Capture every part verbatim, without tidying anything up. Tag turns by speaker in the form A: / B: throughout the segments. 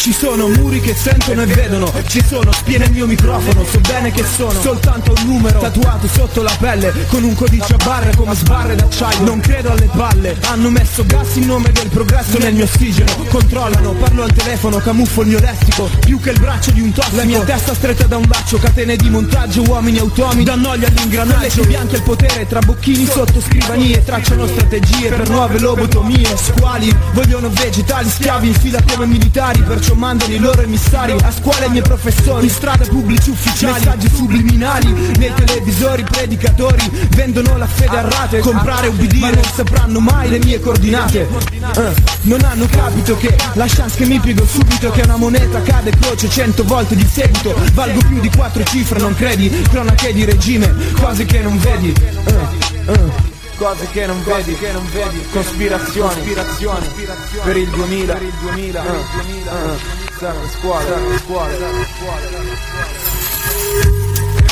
A: Ci sono muri che sentono e vedono, ci sono spie nel mio microfono, so bene che sono soltanto un numero tatuato sotto la pelle, con un codice a barre come sbarre d'acciaio. Non credo alle balle, hanno messo gas in nome del progresso nel mio ossigeno. Controllano, parlo al telefono, camuffo il mio lessico, più che il braccio di un tossico. La mia testa stretta da un laccio, catene di montaggio, uomini automi, dannogli all'ingranaggio. Bianchi al potere, tra bocchini sotto scrivanie, tracciano strategie per nuove lobotomie. Squali, vogliono vegetali, schiavi in fila come militari, perciò mandano i loro emissari a scuola i miei professori, in strade pubblici ufficiali, messaggi subliminali nei televisori, predicatori vendono la fede a rate, comprare ubbidire, ma non sapranno mai le mie coordinate. uh, Non hanno capito che la chance che mi piego subito, che una moneta cade croce cento volte di seguito, valgo più di quattro cifre, non credi? Cronache di regime, cose che non vedi. uh, uh. Cose che non vedi, che non vedi, cospirazioni, cospirazioni per il duemila, per il duemila, uh, uh, serve scuola, serve scuola, serve scuola.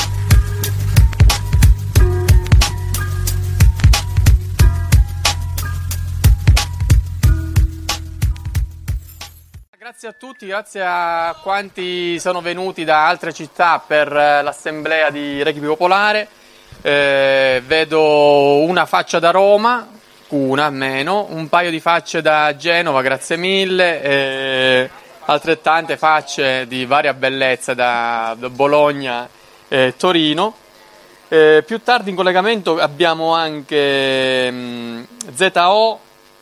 B: Grazie a tutti, grazie a quanti sono venuti da altre città per l'assemblea di Rugby Popolare. Eh, vedo una faccia da Roma, una almeno, un paio di facce da Genova, grazie mille, eh, altrettante facce di varia bellezza da, da Bologna e Torino. Eh, più tardi in collegamento abbiamo anche mh, Z O,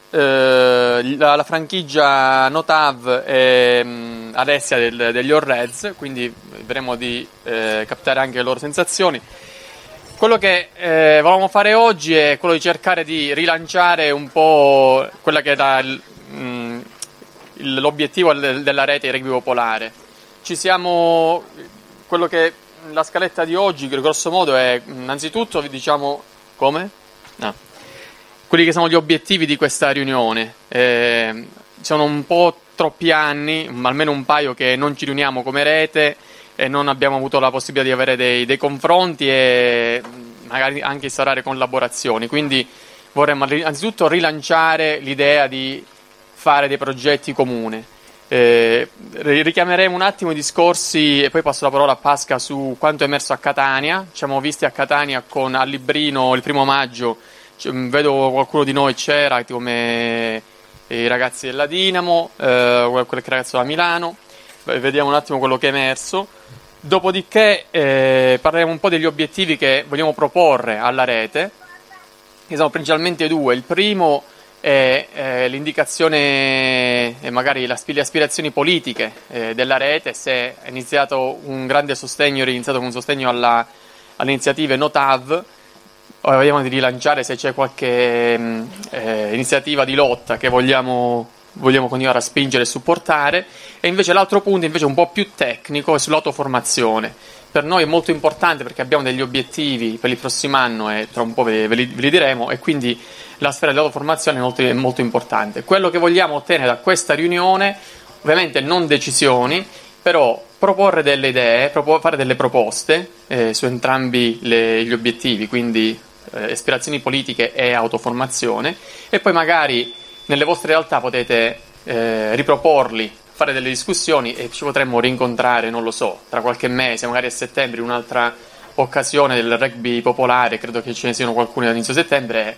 B: eh, la, la franchigia Notav e mh, Alessia del, degli Orreds, quindi vedremo di eh, captare anche le loro sensazioni. Quello che eh, volevamo fare oggi è quello di cercare di rilanciare un po' quella che era il, mh, l'obiettivo del, della rete Rugby Popolare. Ci siamo, quello che la scaletta di oggi, grosso modo, è innanzitutto, diciamo, come? No. Quelli che sono gli obiettivi di questa riunione. Eh, sono un po' troppi anni, almeno un paio, che non ci riuniamo come rete e non abbiamo avuto la possibilità di avere dei, dei confronti e magari anche instaurare collaborazioni, quindi vorremmo innanzitutto rilanciare l'idea di fare dei progetti comuni. Eh, richiameremo un attimo i discorsi e poi passo la parola a Pasca su quanto è emerso a Catania. Ci siamo visti a Catania con a Librino il primo maggio, cioè, vedo qualcuno di noi c'era come i ragazzi della Dinamo, eh, qualche ragazzo da Milano. Vediamo un attimo quello che è emerso. Dopodiché eh, parleremo un po' degli obiettivi che vogliamo proporre alla rete, che sono principalmente due. Il primo è eh, l'indicazione e magari la, le aspirazioni politiche eh, della rete, se è iniziato un grande sostegno, è iniziato con un sostegno alla, alle iniziative Notav. Ora vediamo di rilanciare se c'è qualche mh, eh, iniziativa di lotta che vogliamo vogliamo continuare a spingere e supportare. E invece l'altro punto invece un po' più tecnico è sull'autoformazione. Per noi è molto importante perché abbiamo degli obiettivi per il prossimo anno e tra un po' ve, ve, li, ve li diremo, e quindi la sfera dell'autoformazione è molto, è molto importante. Quello che vogliamo ottenere da questa riunione, ovviamente non decisioni, però proporre delle idee, propor- fare delle proposte eh, su entrambi le, gli obiettivi, quindi eh, aspirazioni politiche e autoformazione, e poi magari nelle vostre realtà potete eh, riproporli, fare delle discussioni e ci potremmo rincontrare, non lo so, tra qualche mese, magari a settembre, in un'altra occasione del Rugby Popolare, credo che ce ne siano qualcuno all'inizio settembre,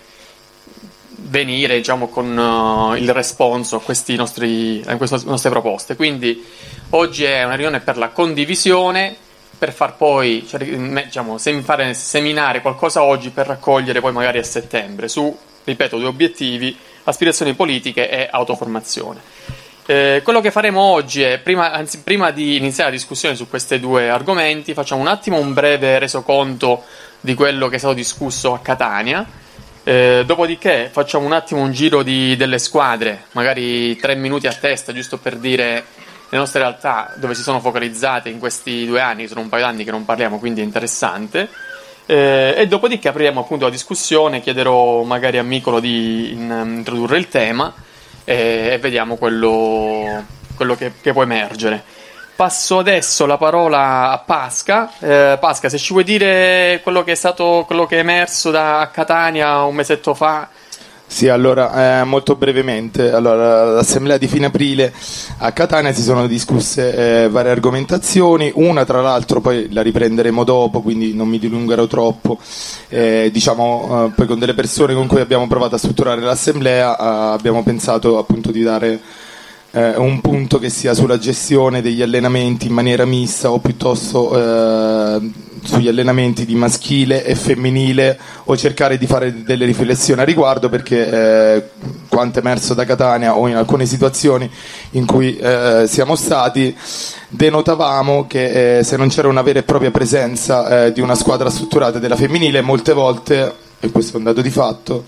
B: venire, diciamo, con uh, il responso a, questi nostri, a queste nostre proposte. Quindi oggi è una riunione per la condivisione, per far poi, cioè, diciamo, sem- fare seminare qualcosa oggi per raccogliere poi magari a settembre su, ripeto, due obiettivi: aspirazioni politiche e autoformazione. Eh, quello che faremo oggi è, prima, anzi, prima di iniziare la discussione su questi due argomenti, facciamo un attimo un breve resoconto di quello che è stato discusso a Catania, eh, dopodiché facciamo un attimo un giro di, delle squadre, magari tre minuti a testa, giusto per dire le nostre realtà dove si sono focalizzate in questi due anni, sono un paio d'anni che non parliamo, quindi è interessante. Eh, e dopodiché apriremo appunto la discussione, chiederò magari a Micolo di in, introdurre il tema e, e vediamo quello, quello che, che può emergere. Passo adesso la parola a Pasca. Eh, Pasca, se ci vuoi dire quello che è stato, quello che è emerso da Catania un mesetto fa
C: Sì, allora, eh, molto brevemente, allora, l'assemblea di fine aprile a Catania si sono discusse eh, varie argomentazioni, una tra l'altro poi la riprenderemo dopo, quindi non mi dilungherò troppo, eh, diciamo, eh, poi con delle persone con cui abbiamo provato a strutturare l'assemblea eh, abbiamo pensato appunto di dare eh, un punto che sia sulla gestione degli allenamenti in maniera mista o piuttosto eh, sugli allenamenti di maschile e femminile, o cercare di fare delle riflessioni a riguardo, perché eh, quanto emerso da Catania o in alcune situazioni in cui eh, siamo stati denotavamo che eh, se non c'era una vera e propria presenza eh, di una squadra strutturata della femminile, molte volte, e questo è un dato di fatto,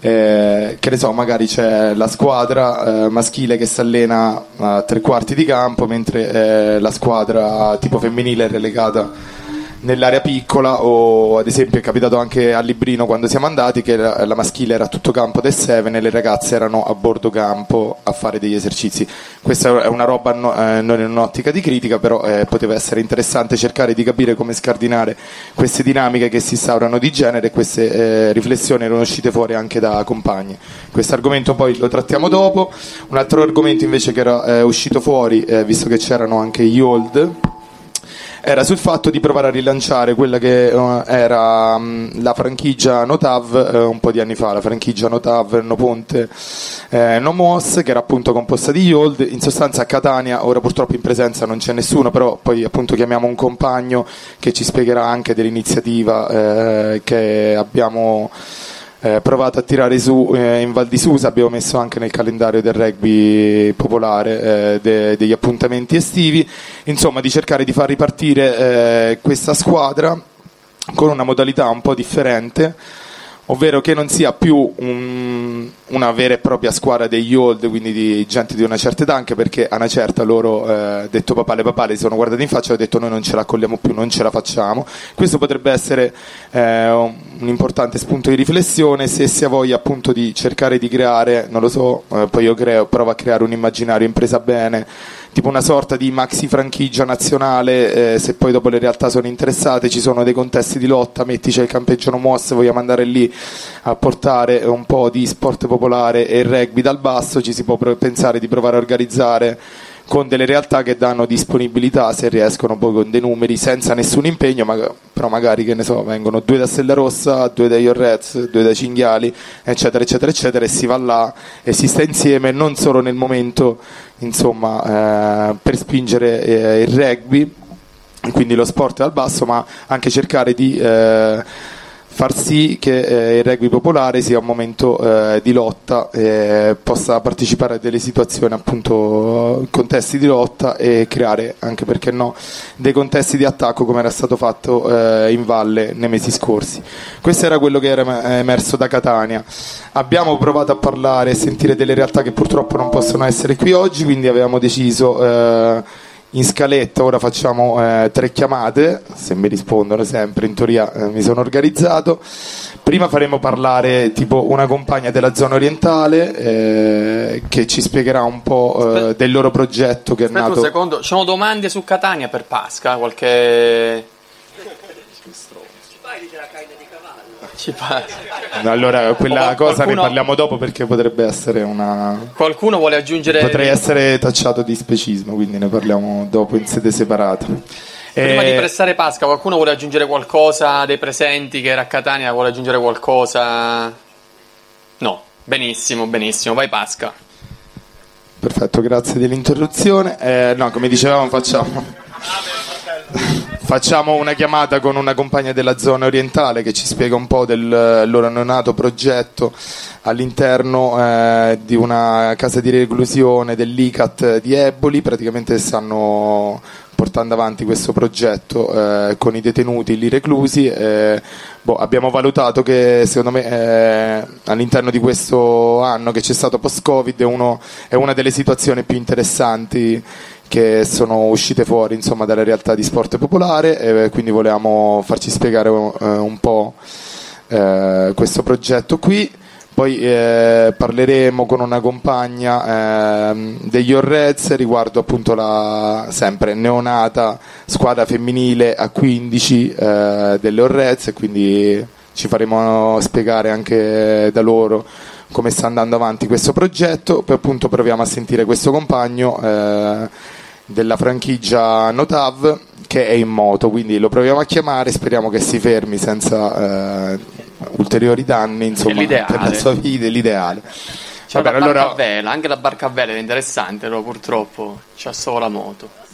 C: eh, che ne so, magari c'è la squadra eh, maschile che si allena a tre quarti di campo, mentre eh, la squadra tipo femminile è relegata nell'area piccola, o ad esempio è capitato anche a Librino quando siamo andati che la, la maschile era tutto campo del Seven e le ragazze erano a bordo campo a fare degli esercizi. Questa è una roba no, eh, non in un'ottica di critica, però eh, poteva essere interessante cercare di capire come scardinare queste dinamiche che si instaurano di genere, e queste eh, riflessioni erano uscite fuori anche da compagni. Questo argomento poi lo trattiamo dopo. Un altro argomento invece che era eh, uscito fuori, eh, visto che c'erano anche gli old, era sul fatto di provare a rilanciare quella che uh, era um, la franchigia Notav uh, un po' di anni fa, la franchigia Notav No Ponte eh, No Mos, che era appunto composta di Yold. In sostanza a Catania, ora purtroppo in presenza non c'è nessuno, però poi appunto chiamiamo un compagno che ci spiegherà anche dell'iniziativa eh, che abbiamo Eh, provato a tirare su eh, in Val di Susa. Abbiamo messo anche nel calendario del rugby popolare eh, de- degli appuntamenti estivi, insomma di cercare di far ripartire eh, questa squadra con una modalità un po' differente, ovvero che non sia più un, una vera e propria squadra degli old, quindi di gente di una certa età, anche perché a una certa loro, eh, detto papale papale, si sono guardati in faccia e hanno detto noi non ce la accogliamo più, non ce la facciamo. Questo potrebbe essere eh, un importante spunto di riflessione, se si ha voglia appunto di cercare di creare, non lo so, eh, poi io creo, provo a creare un immaginario impresa bene, tipo una sorta di maxi franchigia nazionale, eh, se poi dopo le realtà sono interessate, ci sono dei contesti di lotta, metti c'è il campeggio No Mos, vogliamo andare lì a portare un po' di sport popolare e rugby dal basso, ci si può pensare di provare a organizzare con delle realtà che danno disponibilità, se riescono, poi con dei numeri, senza nessun impegno, ma, però magari, che ne so, vengono due da Stella Rossa, due da Iorrez, due da Cinghiali, eccetera eccetera eccetera, e si va là e si sta insieme, non solo nel momento, insomma, eh, per spingere eh, il rugby, quindi lo sport dal basso, ma anche cercare di eh, far sì che eh, il rugby popolare sia un momento eh, di lotta, eh, possa partecipare a delle situazioni, appunto, contesti di lotta, e creare anche, perché no, dei contesti di attacco come era stato fatto eh, in valle nei mesi scorsi. Questo era quello che era emerso da Catania. Abbiamo provato a parlare e sentire delle realtà che purtroppo non possono essere qui oggi, quindi avevamo deciso eh, in scaletta, ora facciamo eh, tre chiamate, se mi rispondono sempre, in teoria eh, mi sono organizzato. Prima faremo parlare tipo una compagna della zona orientale eh, che ci spiegherà un po' eh, del loro progetto che
B: Aspetta
C: è nato.
B: un secondo, ci sono domande su Catania per Pasca? Qualche... Ci fa...
C: Allora quella
B: O
C: cosa
B: qualcuno...
C: ne parliamo dopo, perché potrebbe essere una...
B: Qualcuno vuole aggiungere...
C: Potrei essere tacciato di specismo, quindi ne parliamo dopo in sede separata.
B: Prima
C: e...
B: di pressare Pasca, qualcuno vuole aggiungere qualcosa dei presenti che era a Catania? Vuole aggiungere qualcosa? No, benissimo, benissimo, vai Pasca.
C: Perfetto, grazie dell'interruzione. Eh, no, come dicevamo, facciamo... Facciamo una chiamata con una compagna della zona orientale che ci spiega un po' del loro neonato progetto all'interno eh, di una casa di reclusione dell'I C A T di Eboli. Praticamente stanno portando avanti questo progetto eh, con i detenuti lì reclusi. Eh, boh, abbiamo valutato che secondo me eh, all'interno di questo anno che c'è stato post-Covid è, uno, è una delle situazioni più interessanti che sono uscite fuori, insomma, dalle realtà di sport popolare, e quindi volevamo farci spiegare uh, un po' uh, questo progetto qui. Poi eh, parleremo con una compagna eh, degli Orrez riguardo appunto la sempre neonata squadra femminile a quindici eh, delle Orrez, e quindi ci faremo spiegare anche da loro come sta andando avanti questo progetto. Poi appunto proviamo a sentire questo compagno eh, della franchigia Notav che è in moto, quindi lo proviamo a chiamare, speriamo che si fermi senza eh, ulteriori danni, insomma, per la sua vita è l'ideale.
B: C'è la barca a vela, anche la barca a vela è interessante, però purtroppo c'ha solo la moto.